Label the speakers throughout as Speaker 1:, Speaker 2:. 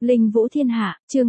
Speaker 1: Linh Vũ Thiên Hạ, chương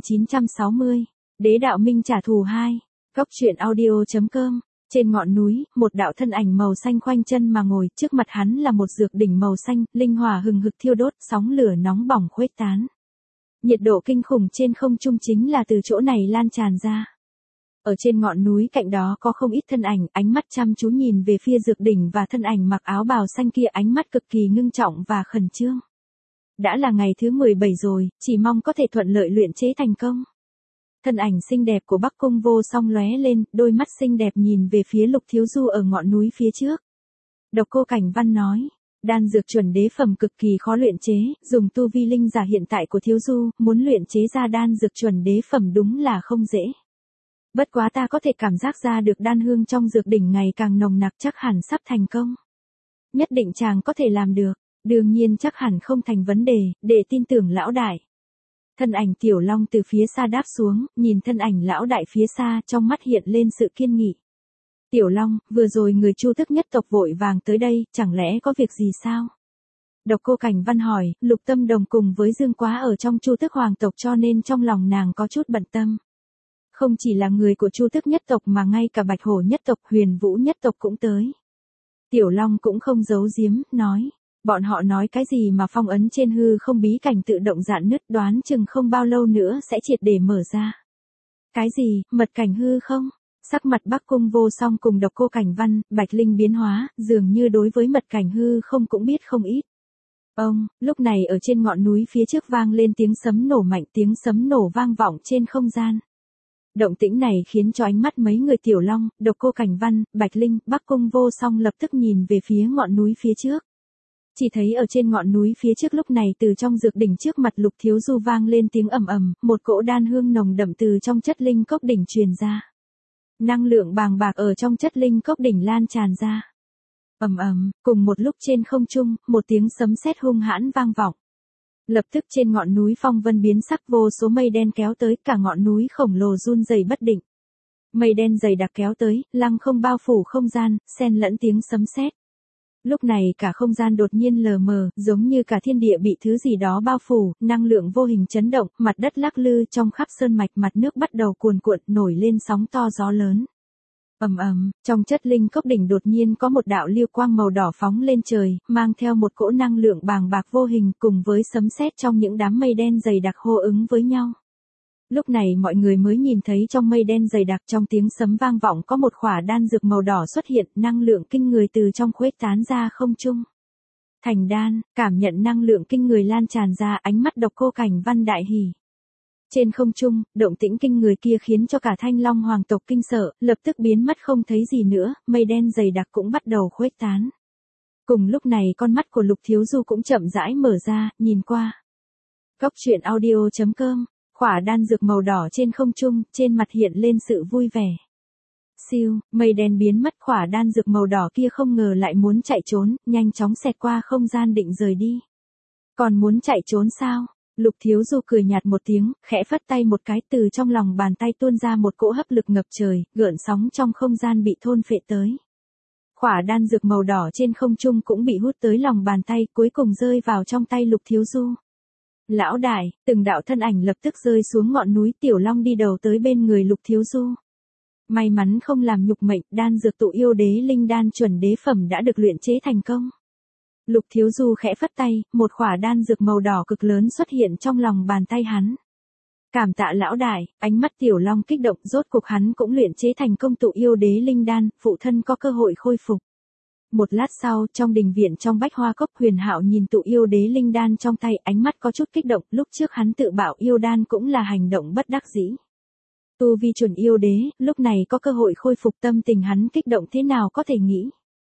Speaker 1: 2960. Đế đạo minh trả thù 2. Góc truyện audio.com. Trên ngọn núi, một đạo thân ảnh màu xanh khoanh chân mà ngồi, trước mặt hắn là một dược đỉnh màu xanh, linh hỏa hừng hực thiêu đốt, sóng lửa nóng bỏng khuếch tán. Nhiệt độ kinh khủng trên không trung chính là từ chỗ này lan tràn ra. Ở trên ngọn núi cạnh đó có không ít thân ảnh, ánh mắt chăm chú nhìn về phía dược đỉnh và thân ảnh mặc áo bào xanh kia ánh mắt cực kỳ ngưng trọng và khẩn trương. Đã là ngày thứ 17 rồi, chỉ mong có thể thuận lợi luyện chế thành công. Thân ảnh xinh đẹp của Bắc Cung Vô Song lóe lên, đôi mắt xinh đẹp nhìn về phía Lục Thiếu Du ở ngọn núi phía trước. Độc Cô Cảnh Văn nói, đan dược chuẩn đế phẩm cực kỳ khó luyện chế, dùng tu vi linh giả hiện tại của Thiếu Du, muốn luyện chế ra đan dược chuẩn đế phẩm đúng là không dễ. Bất quá ta có thể cảm giác ra được đan hương trong dược đỉnh ngày càng nồng nặc, chắc hẳn sắp thành công. Nhất định chàng có thể làm được, đương nhiên chắc hẳn không thành vấn đề, để tin tưởng lão đại. Thân ảnh Tiểu Long từ phía xa đáp xuống, nhìn thân ảnh lão đại phía xa, trong mắt hiện lên sự kiên nghị. Tiểu Long, vừa rồi người Chu Tước nhất tộc vội vàng tới đây, chẳng lẽ có việc gì sao? Độc Cô Cảnh Văn hỏi, Lục Tâm Đồng cùng với Dương Quá ở trong Chu Tước hoàng tộc cho nên trong lòng nàng có chút bận tâm. Không chỉ là người của Chu Tước nhất tộc mà ngay cả Bạch Hổ nhất tộc, Huyền Vũ nhất tộc cũng tới. Tiểu Long cũng không giấu giếm, nói. Bọn họ nói cái gì mà phong ấn trên hư không bí cảnh tự động rạn nứt, đoán chừng không bao lâu nữa sẽ triệt để mở ra. Cái gì, mật cảnh hư không? Sắc mặt Bắc Cung Vô Song cùng Độc Cô Cảnh Văn, Bạch Linh biến hóa, dường như đối với mật cảnh hư không cũng biết không ít. Lúc này ở trên ngọn núi phía trước vang lên tiếng sấm nổ mạnh, tiếng sấm nổ vang vọng trên không gian. Động tĩnh này khiến cho ánh mắt mấy người Tiểu Long, Độc Cô Cảnh Văn, Bạch Linh, Bắc Cung Vô Song lập tức nhìn về phía ngọn núi phía trước. Chỉ thấy ở trên ngọn núi phía trước lúc này từ trong dược đỉnh trước mặt Lục Thiếu Du vang lên tiếng ầm ầm, một cỗ đan hương nồng đậm từ trong chất linh cốc đỉnh truyền ra. Năng lượng bàng bạc ở trong chất linh cốc đỉnh lan tràn ra. Ầm ầm, cùng một lúc trên không trung, một tiếng sấm sét hung hãn vang vọng. Lập tức trên ngọn núi phong vân biến sắc, vô số mây đen kéo tới, cả ngọn núi khổng lồ run rẩy bất định. Mây đen dày đặc kéo tới, lăng không bao phủ không gian, xen lẫn tiếng sấm sét. Lúc này cả không gian đột nhiên lờ mờ, giống như cả thiên địa bị thứ gì đó bao phủ, năng lượng vô hình chấn động, mặt đất lắc lư, trong khắp sơn mạch mặt nước bắt đầu cuồn cuộn, nổi lên sóng to gió lớn. Ầm ầm, trong chất linh cốc đỉnh đột nhiên có một đạo lưu quang màu đỏ phóng lên trời, mang theo một cỗ năng lượng bàng bạc vô hình cùng với sấm sét trong những đám mây đen dày đặc hô ứng với nhau. Lúc này mọi người mới nhìn thấy trong mây đen dày đặc trong tiếng sấm vang vọng có một khỏa đan dược màu đỏ xuất hiện, năng lượng kinh người từ trong khuếch tán ra không trung. Thành đan, cảm nhận năng lượng kinh người lan tràn ra, ánh mắt Độc Cô Cảnh Văn đại hỉ. Trên không trung, động tĩnh kinh người kia khiến cho cả Thanh Long hoàng tộc kinh sợ, lập tức biến mất không thấy gì nữa, mây đen dày đặc cũng bắt đầu khuếch tán. Cùng lúc này con mắt của Lục Thiếu Du cũng chậm rãi mở ra, nhìn qua. Góc truyện audio.com. Khỏa đan dược màu đỏ trên không trung, trên mặt hiện lên sự vui vẻ. Siêu, mây đen biến mất, khỏa đan dược màu đỏ kia không ngờ lại muốn chạy trốn, nhanh chóng xẹt qua không gian định rời đi. Còn muốn chạy trốn sao? Lục Thiếu Du cười nhạt một tiếng, khẽ phất tay một cái, từ trong lòng bàn tay tuôn ra một cỗ hấp lực ngập trời, gợn sóng trong không gian bị thôn phệ tới. Khỏa đan dược màu đỏ trên không trung cũng bị hút tới lòng bàn tay, cuối cùng rơi vào trong tay Lục Thiếu Du. Lão đại, từng đạo thân ảnh lập tức rơi xuống ngọn núi, Tiểu Long đi đầu tới bên người Lục Thiếu Du. May mắn không làm nhục mệnh, đan dược tụ yêu đế linh đan chuẩn đế phẩm đã được luyện chế thành công. Lục Thiếu Du khẽ phất tay, một khỏa đan dược màu đỏ cực lớn xuất hiện trong lòng bàn tay hắn. Cảm tạ lão đại, ánh mắt Tiểu Long kích động, rốt cuộc hắn cũng luyện chế thành công tụ yêu đế linh đan, phụ thân có cơ hội khôi phục. Một lát sau, trong đình viện trong Bách Hoa Cốc, Huyền Hạo nhìn tụ yêu đế linh đan trong tay, ánh mắt có chút kích động, lúc trước hắn tự bảo yêu đan cũng là hành động bất đắc dĩ. Tu vi chuẩn yêu đế, lúc này có cơ hội khôi phục, tâm tình hắn kích động thế nào có thể nghĩ.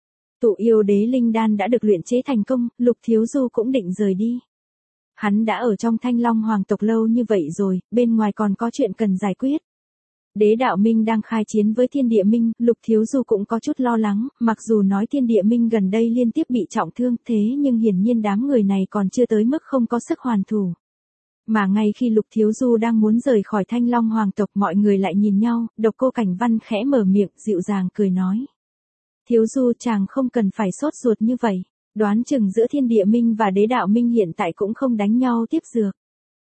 Speaker 1: Tụ yêu đế linh đan đã được luyện chế thành công, Lục Thiếu Du cũng định rời đi. Hắn đã ở trong Thanh Long hoàng tộc lâu như vậy rồi, bên ngoài còn có chuyện cần giải quyết. Đế đạo minh đang khai chiến với Thiên Địa Minh, Lục Thiếu Du cũng có chút lo lắng, mặc dù nói Thiên Địa Minh gần đây liên tiếp bị trọng thương, thế nhưng hiển nhiên đám người này còn chưa tới mức không có sức hoàn thủ. Mà ngay khi Lục Thiếu Du đang muốn rời khỏi Thanh Long hoàng tộc, mọi người lại nhìn nhau, Độc Cô Cảnh Văn khẽ mở miệng, dịu dàng cười nói. Thiếu Du, chàng không cần phải sốt ruột như vậy, đoán chừng giữa Thiên Địa Minh và Đế đạo minh hiện tại cũng không đánh nhau tiếp dược.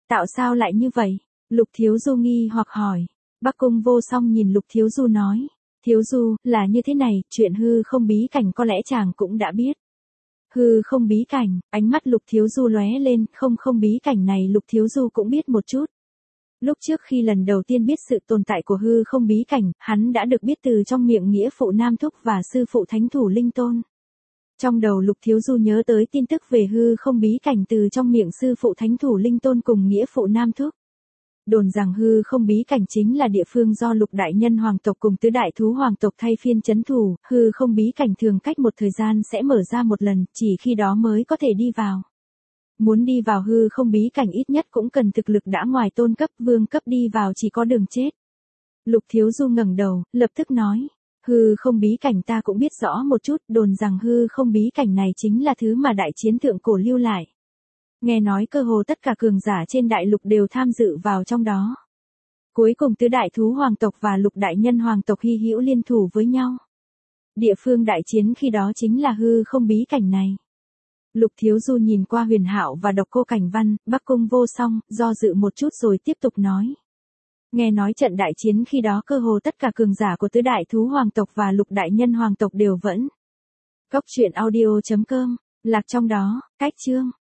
Speaker 1: Tạo sao lại như vậy? Lục Thiếu Du nghi hoặc hỏi. Bắc Cung Vô Song nhìn Lục Thiếu Du nói. Thiếu Du, là như thế này, chuyện hư không bí cảnh có lẽ chàng cũng đã biết. Hư không bí cảnh, ánh mắt Lục Thiếu Du lóe lên, không bí cảnh này Lục Thiếu Du cũng biết một chút. Lúc trước khi lần đầu tiên biết sự tồn tại của hư không bí cảnh, hắn đã được biết từ trong miệng nghĩa phụ Nam Thúc và sư phụ Thánh Thủ Linh Tôn. Trong đầu Lục Thiếu Du nhớ tới tin tức về hư không bí cảnh từ trong miệng sư phụ Thánh Thủ Linh Tôn cùng nghĩa phụ Nam Thúc. Đồn rằng hư không bí cảnh chính là địa phương do Lục Đại Nhân Hoàng tộc cùng Tứ Đại Thú Hoàng tộc thay phiên trấn thủ, hư không bí cảnh thường cách một thời gian sẽ mở ra một lần, chỉ khi đó mới có thể đi vào. Muốn đi vào hư không bí cảnh ít nhất cũng cần thực lực đã ngoài tôn cấp, vương cấp đi vào chỉ có đường chết. Lục Thiếu Du ngẩng đầu, lập tức nói, hư không bí cảnh ta cũng biết rõ một chút, đồn rằng hư không bí cảnh này chính là thứ mà đại chiến thượng cổ lưu lại. Nghe nói cơ hồ tất cả cường giả trên đại lục đều tham dự vào trong đó. Cuối cùng Tứ Đại Thú Hoàng tộc và Lục Đại Nhân Hoàng tộc hy hữu liên thủ với nhau. Địa phương đại chiến khi đó chính là hư không bí cảnh này. Lục Thiếu Du nhìn qua Huyền Hạo và Độc Cô Cảnh Văn, Bắc Cung Vô Song, do dự một chút rồi tiếp tục nói. Nghe nói trận đại chiến khi đó cơ hồ tất cả cường giả của Tứ Đại Thú Hoàng tộc và Lục Đại Nhân Hoàng tộc đều vẫn. Cốc truyện audio.com, lạc trong đó, cách chương.